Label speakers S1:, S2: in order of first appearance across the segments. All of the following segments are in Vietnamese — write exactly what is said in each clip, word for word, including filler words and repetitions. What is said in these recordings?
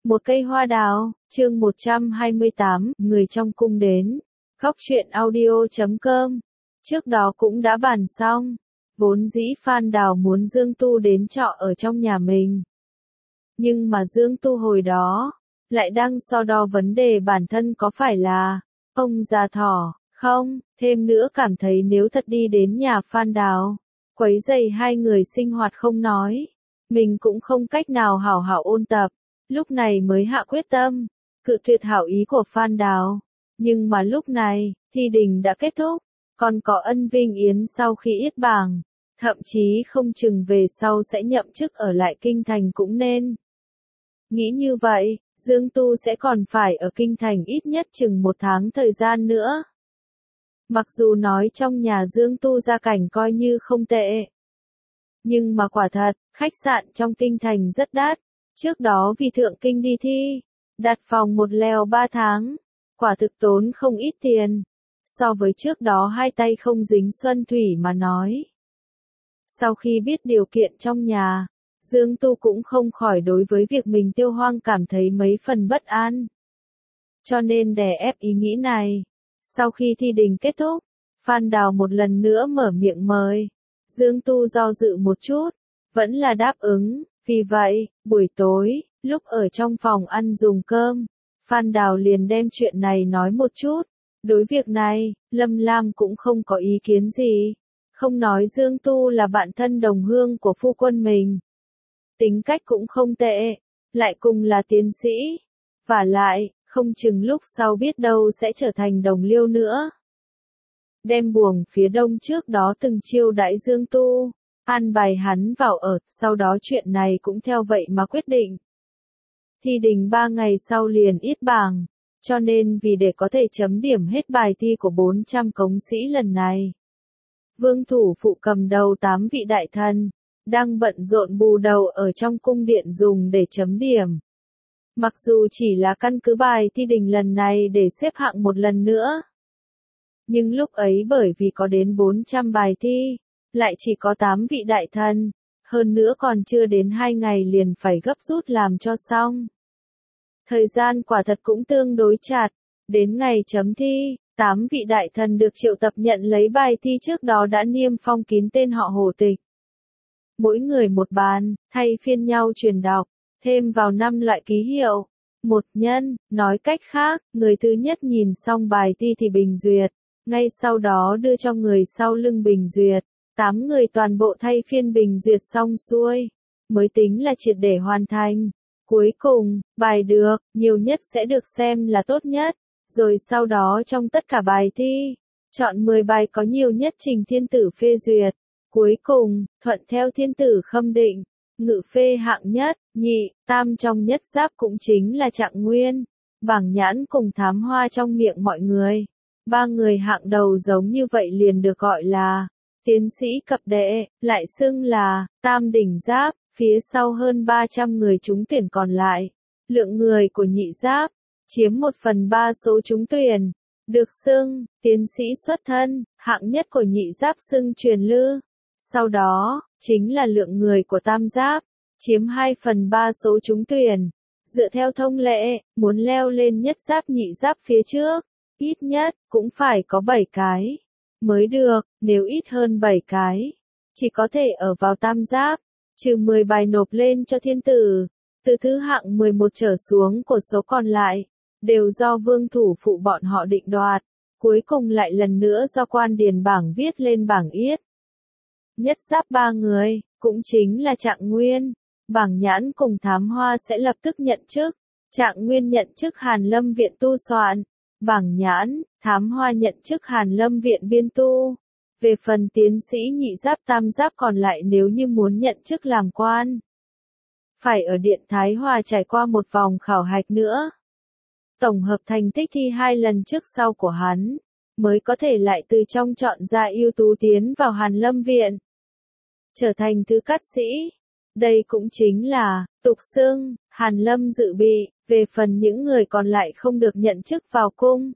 S1: Một cây hoa đào, chương một trăm hai mươi tám, người trong cung đến. Góc truyện audio chấm com. Trước đó cũng đã bàn xong. Vốn dĩ Phan Đào muốn Dương Tu đến trọ ở trong nhà mình. Nhưng mà Dương Tu hồi đó, lại đang so đo vấn đề bản thân có phải là ông già thỏ, không, thêm nữa cảm thấy nếu thật đi đến nhà Phan Đào, quấy rầy hai người sinh hoạt không nói, mình cũng không cách nào hảo hảo ôn tập. Lúc này mới hạ quyết tâm, cự tuyệt hảo ý của Phan Đào. Nhưng mà lúc này, thi đình đã kết thúc, còn có Ân Vinh Yến sau khi yết bảng, thậm chí không chừng về sau sẽ nhậm chức ở lại kinh thành cũng nên. Nghĩ như vậy, Dương Tu sẽ còn phải ở kinh thành ít nhất chừng một tháng thời gian nữa. Mặc dù nói trong nhà Dương Tu gia cảnh coi như không tệ, nhưng mà quả thật, khách sạn trong kinh thành rất đắt. Trước đó vì thượng kinh đi thi, đặt phòng một lèo ba tháng, quả thực tốn không ít tiền, so với trước đó hai tay không dính xuân thủy mà nói. Sau khi biết điều kiện trong nhà, Dương Tu cũng không khỏi đối với việc mình tiêu hoang cảm thấy mấy phần bất an. Cho nên đè ép ý nghĩ này, sau khi thi đình kết thúc, Phan Đào một lần nữa mở miệng mời. Dương Tu do dự một chút, vẫn là đáp ứng. Vì vậy, buổi tối, lúc ở trong phòng ăn dùng cơm, Phan Đào liền đem chuyện này nói một chút. Đối việc này, Lâm Lam cũng không có ý kiến gì. Không nói Dương Tu là bạn thân đồng hương của phu quân mình. Tính cách cũng không tệ, lại cùng là tiến sĩ. Vả lại, không chừng lúc sau biết đâu sẽ trở thành đồng liêu nữa. Đem buồng phía đông trước đó từng chiêu đãi Dương Tu. An bài hắn vào ở, sau đó chuyện này cũng theo vậy mà quyết định. Thi đình ba ngày sau liền yết bảng, cho nên vì để có thể chấm điểm hết bài thi của bốn trăm cống sĩ lần này. Vương thủ phụ cầm đầu tám vị đại thần, đang bận rộn bù đầu ở trong cung điện dùng để chấm điểm. Mặc dù chỉ là căn cứ bài thi đình lần này để xếp hạng một lần nữa. Nhưng lúc ấy bởi vì có đến bốn trăm bài thi, lại chỉ có tám vị đại thần, hơn nữa còn chưa đến hai ngày liền phải gấp rút làm cho xong. Thời gian quả thật cũng tương đối chặt, đến ngày chấm thi, tám vị đại thần được triệu tập nhận lấy bài thi trước đó đã niêm phong kín tên họ Hồ Tịch. Mỗi người một bàn, thay phiên nhau truyền đọc, thêm vào năm loại ký hiệu. Một nhân, nói cách khác, người thứ nhất nhìn xong bài thi thì bình duyệt, ngay sau đó đưa cho người sau lưng bình duyệt. Tám người toàn bộ thay phiên bình duyệt xong xuôi, mới tính là triệt để hoàn thành. Cuối cùng, bài được, nhiều nhất sẽ được xem là tốt nhất, rồi sau đó trong tất cả bài thi, chọn mười bài có nhiều nhất trình thiên tử phê duyệt. Cuối cùng, thuận theo thiên tử khâm định, ngự phê hạng nhất, nhị, tam trong nhất giáp cũng chính là Trạng Nguyên, Bảng Nhãn cùng Thám Hoa trong miệng mọi người. Ba người hạng đầu giống như vậy liền được gọi là tiến sĩ cập đệ, lại xưng là tam đỉnh giáp, phía sau hơn ba trăm người trúng tuyển còn lại. Lượng người của nhị giáp, chiếm một phần ba số trúng tuyển, được xưng, tiến sĩ xuất thân, hạng nhất của nhị giáp xưng truyền lư. Sau đó, chính là lượng người của tam giáp, chiếm hai phần ba số trúng tuyển. Dựa theo thông lệ, muốn leo lên nhất giáp nhị giáp phía trước, ít nhất, cũng phải có bảy cái. Mới được, nếu ít hơn bảy cái, chỉ có thể ở vào tam giáp, trừ mười bài nộp lên cho thiên tử, từ thứ hạng mười một trở xuống của số còn lại, đều do vương thủ phụ bọn họ định đoạt, cuối cùng lại lần nữa do quan điền bảng viết lên bảng yết. Nhất giáp ba người, cũng chính là Trạng Nguyên, Bảng Nhãn cùng Thám Hoa sẽ lập tức nhận chức, Trạng Nguyên nhận chức Hàn Lâm viện tu soạn. Bảng Nhãn, Thám Hoa nhận chức Hàn Lâm viện biên tu. Về phần tiến sĩ nhị giáp tam giáp còn lại nếu như muốn nhận chức làm quan, phải ở Điện Thái Hòa trải qua một vòng khảo hạch nữa. Tổng hợp thành tích thi hai lần trước sau của hắn, mới có thể lại từ trong chọn ra ưu tú tiến vào Hàn Lâm viện, trở thành thứ cát sĩ. Đây cũng chính là, tục xưng, Hàn Lâm dự bị. Về phần những người còn lại không được nhận chức vào cung,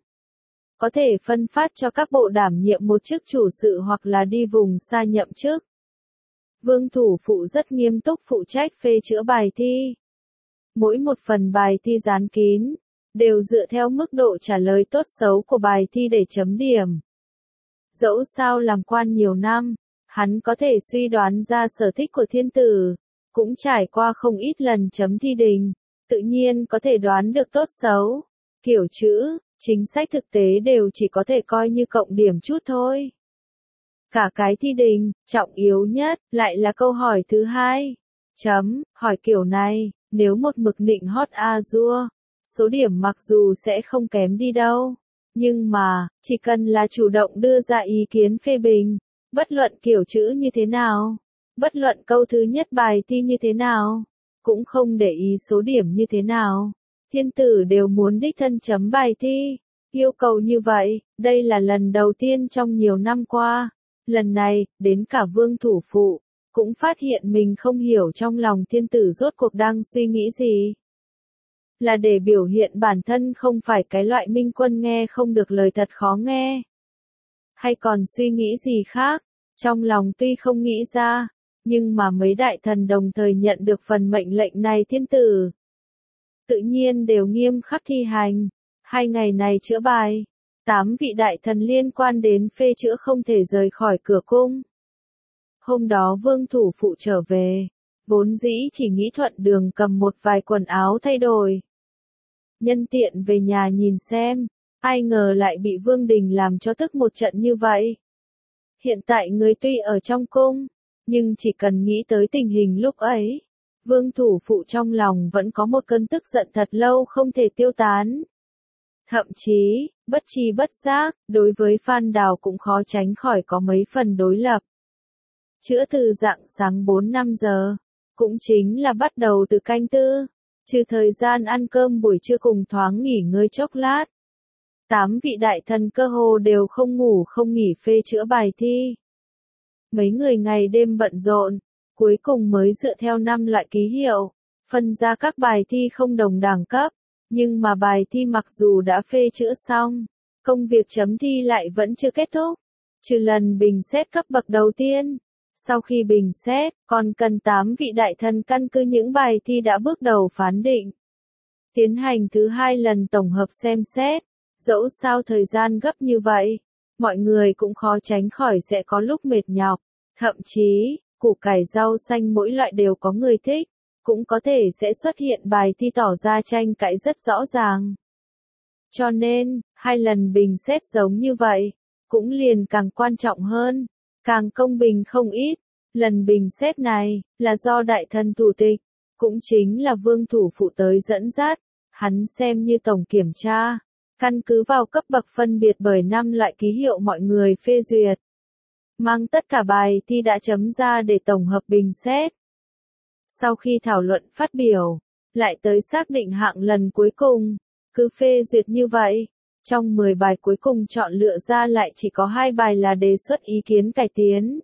S1: có thể phân phát cho các bộ đảm nhiệm một chức chủ sự hoặc là đi vùng xa nhậm chức. Vương thủ phụ rất nghiêm túc phụ trách phê chữa bài thi. Mỗi một phần bài thi dán kín, đều dựa theo mức độ trả lời tốt xấu của bài thi để chấm điểm. Dẫu sao làm quan nhiều năm, hắn có thể suy đoán ra sở thích của thiên tử, cũng trải qua không ít lần chấm thi đình, tự nhiên có thể đoán được tốt xấu. Kiểu chữ, chính sách thực tế đều chỉ có thể coi như cộng điểm chút thôi. Cả cái thi đình, trọng yếu nhất, lại là câu hỏi thứ hai. Chấm, hỏi kiểu này, nếu một mực nịnh hót a dua, số điểm mặc dù sẽ không kém đi đâu. Nhưng mà, chỉ cần là chủ động đưa ra ý kiến phê bình, bất luận kiểu chữ như thế nào, bất luận câu thứ nhất bài thi như thế nào, cũng không để ý số điểm như thế nào, thiên tử đều muốn đích thân chấm bài thi. Yêu cầu như vậy, đây là lần đầu tiên trong nhiều năm qua. Lần này, đến cả Vương Thủ Phụ, cũng phát hiện mình không hiểu trong lòng thiên tử rốt cuộc đang suy nghĩ gì. Là để biểu hiện bản thân không phải cái loại minh quân nghe không được lời thật khó nghe. Hay còn suy nghĩ gì khác, trong lòng tuy không nghĩ ra, nhưng mà mấy đại thần đồng thời nhận được phần mệnh lệnh này thiên tử. Tự nhiên đều nghiêm khắc thi hành, hai ngày này chữa bài. Tám vị đại thần liên quan đến phê chữa không thể rời khỏi cửa cung. Hôm đó Vương Thủ Phụ trở về, vốn dĩ chỉ nghĩ thuận đường cầm một vài quần áo thay đổi. Nhân tiện về nhà nhìn xem, ai ngờ lại bị Vương Đình làm cho tức một trận như vậy. Hiện tại người tuy ở trong cung, nhưng chỉ cần nghĩ tới tình hình lúc ấy, Vương Thủ Phụ trong lòng vẫn có một cơn tức giận thật lâu không thể tiêu tán. Thậm chí, bất tri bất giác, đối với Phan Đào cũng khó tránh khỏi có mấy phần đối lập. Chữa từ rạng sáng bốn năm giờ, cũng chính là bắt đầu từ canh tư, trừ thời gian ăn cơm buổi trưa cùng thoáng nghỉ ngơi chốc lát. Tám vị đại thần cơ hồ đều không ngủ không nghỉ phê chữa bài thi. Mấy người ngày đêm bận rộn, cuối cùng mới dựa theo năm loại ký hiệu, phân ra các bài thi không đồng đẳng cấp. Nhưng mà bài thi mặc dù đã phê chữa xong, công việc chấm thi lại vẫn chưa kết thúc. Trừ lần bình xét cấp bậc đầu tiên, sau khi bình xét, còn cần tám vị đại thần căn cứ những bài thi đã bước đầu phán định. Tiến hành thứ hai lần tổng hợp xem xét, dẫu sao thời gian gấp như vậy, mọi người cũng khó tránh khỏi sẽ có lúc mệt nhọc. Thậm chí, củ cải rau xanh mỗi loại đều có người thích. Cũng có thể sẽ xuất hiện bài thi tỏ ra tranh cãi rất rõ ràng. Cho nên, hai lần bình xét giống như vậy, cũng liền càng quan trọng hơn, càng công bình không ít. Lần bình xét này, là do đại thần thủ tịch, cũng chính là Vương Thủ Phụ tới dẫn dắt, hắn xem như tổng kiểm tra, căn cứ vào cấp bậc phân biệt bởi năm loại ký hiệu mọi người phê duyệt. Mang tất cả bài thi đã chấm ra để tổng hợp bình xét. Sau khi thảo luận phát biểu, lại tới xác định hạng lần cuối cùng, cứ phê duyệt như vậy. Trong mười bài cuối cùng chọn lựa ra lại chỉ có hai bài là đề xuất ý kiến cải tiến.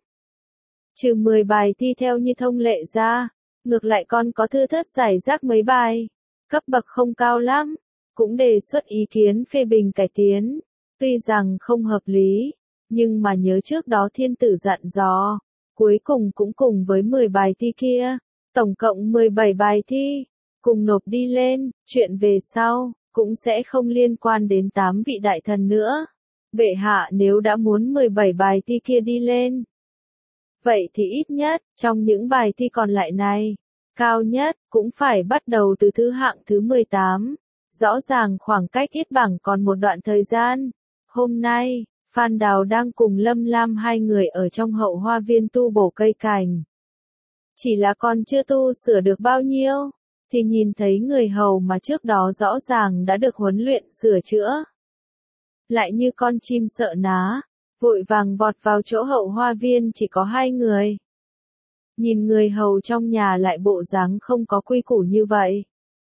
S1: Trừ mười bài thi theo như thông lệ ra, ngược lại còn có thưa thớt giải rác mấy bài, cấp bậc không cao lắm, cũng đề xuất ý kiến phê bình cải tiến. Tuy rằng không hợp lý, nhưng mà nhớ trước đó thiên tử dặn dò, cuối cùng cũng cùng với mười bài thi kia. Tổng cộng mười bảy bài thi, cùng nộp đi lên, chuyện về sau, cũng sẽ không liên quan đến tám vị đại thần nữa. Bệ hạ nếu đã muốn mười bảy bài thi kia đi lên, vậy thì ít nhất, trong những bài thi còn lại này, cao nhất, cũng phải bắt đầu từ thứ hạng thứ mười tám. Rõ ràng khoảng cách ít bảng còn một đoạn thời gian. Hôm nay, Phan Đào đang cùng Lâm Lam hai người ở trong hậu hoa viên tu bổ cây cảnh. Chỉ là còn chưa tu sửa được bao nhiêu, thì nhìn thấy người hầu mà trước đó rõ ràng đã được huấn luyện sửa chữa. Lại như con chim sợ ná, vội vàng vọt vào chỗ hậu hoa viên chỉ có hai người. Nhìn người hầu trong nhà lại bộ dáng không có quy củ như vậy.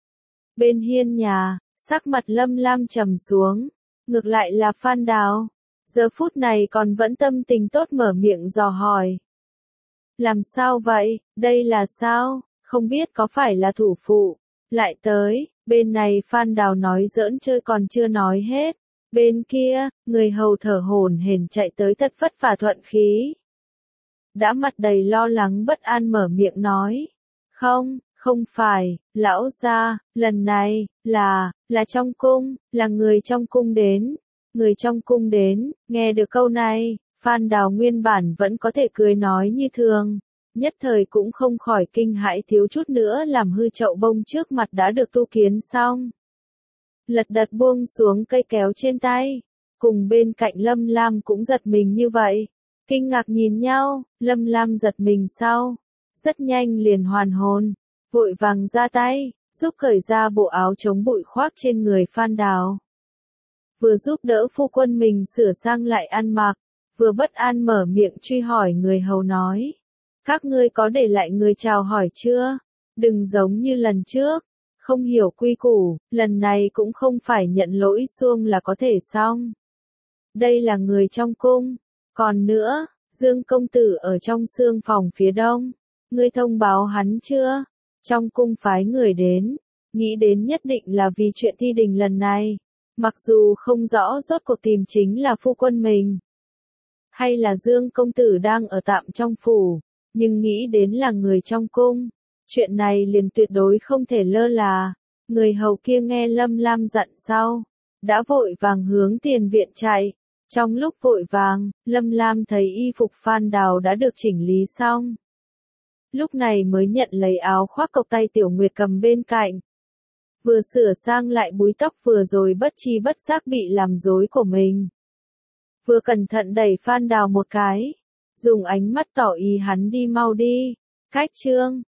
S1: Bên hiên nhà, sắc mặt Lâm Lam trầm xuống, ngược lại là Phan Đào, giờ phút này còn vẫn tâm tình tốt mở miệng dò hỏi. Làm sao vậy, đây là sao, không biết có phải là thủ phụ, lại tới, bên này Phan Đào nói giỡn chơi còn chưa nói hết, bên kia, người hầu thở hổn hển chạy tới thật vất vả thuận khí. Đã mặt đầy lo lắng bất an mở miệng nói, không, Không phải, lão gia, lần này, là, là trong cung, là người trong cung đến. Người trong cung đến, nghe được câu này, Phan Đào nguyên bản vẫn có thể cười nói như thường. Nhất thời cũng không khỏi kinh hãi thiếu chút nữa làm hư chậu bông trước mặt đã được tu kiến xong. Lật đật buông xuống cây kéo trên tay. Cùng bên cạnh Lâm Lam cũng giật mình như vậy. Kinh ngạc nhìn nhau, Lâm Lam giật mình sau. Rất nhanh liền hoàn hồn. Vội vàng ra tay, giúp cởi ra bộ áo chống bụi khoác trên người Phan Đào. Vừa giúp đỡ phu quân mình sửa sang lại ăn mặc, vừa bất an mở miệng truy hỏi người hầu nói. Các ngươi có để lại người chào hỏi chưa? Đừng giống như lần trước, không hiểu quy củ, lần này cũng không phải nhận lỗi xuông là có thể xong. Đây là người trong cung, còn nữa, Dương công tử ở trong xương phòng phía đông, ngươi thông báo hắn chưa? Trong cung phái người đến, nghĩ đến nhất định là vì chuyện thi đình lần này, mặc dù không rõ rốt cuộc tìm chính là phu quân mình, hay là Dương công tử đang ở tạm trong phủ, nhưng nghĩ đến là người trong cung, chuyện này liền tuyệt đối không thể lơ là. Người hầu kia nghe Lâm Lam dặn sau, đã vội vàng hướng tiền viện chạy. Trong lúc vội vàng, Lâm Lam thấy y phục Phan Đào đã được chỉnh lý xong. Lúc này mới nhận lấy áo khoác cộc tay Tiểu Nguyệt cầm bên cạnh. Vừa sửa sang lại búi tóc vừa rồi bất chi bất giác bị làm rối của mình. Vừa cẩn thận đẩy Phan Đào một cái, dùng ánh mắt tỏ ý hắn đi mau đi. Cách chương,